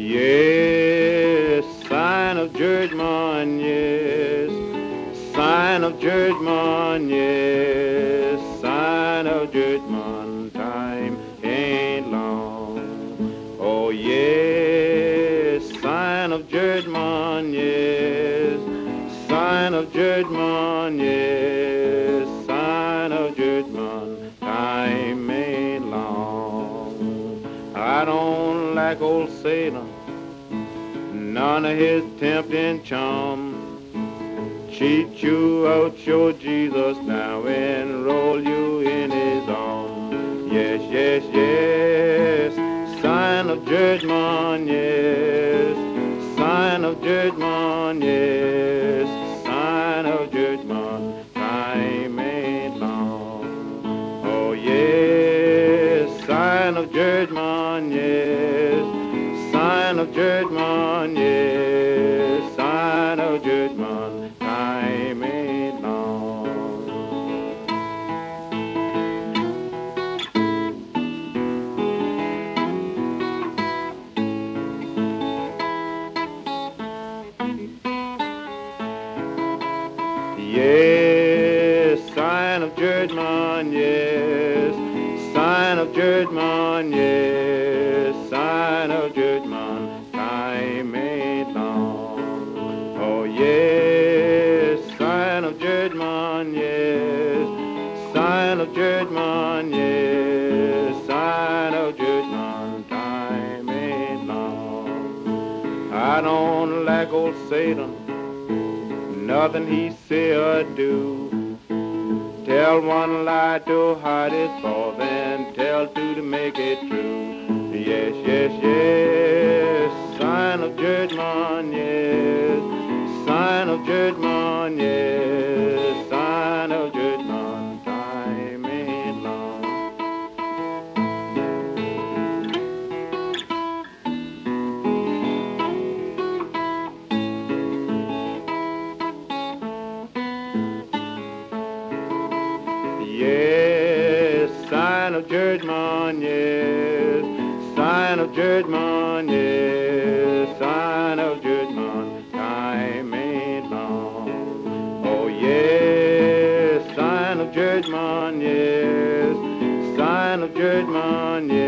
Yes, sign of judgment, yes, sign of judgment, yes, sign of judgment, time ain't long. Oh yes, sign of judgment, yes, sign of judgment, yes, sign of judgment, time ain't long. I don't like old Satan, none of his tempting charm. Cheat you out your Jesus now and roll you in his arms. Yes, yes, yes, sign of judgment, yes, sign of judgment, yes, sign of judgment, time ain't long. Oh yes, sign of judgment, yes, sign of judgment, yes, sign of judgment, time ain't long. Yes, sign of judgment, yes, sign of judgment, yes, sign of judgment, time ain't long. Oh yes, sign of judgment, yes, sign of judgment, yes, sign of judgment, time ain't long. I don't like old Satan, nothing he say or do. Tell one lie to hide his fault, and tell two to make it true. Yes, yes, yes, sign of judgment, yes, sign of judgment, yes, sign of judgment, time ain't long. Yes, sign of judgment, yes, sign of judgment, yes, sign of judgment, time ain't long. Oh yes, sign of judgment, yes, sign of judgment, yes.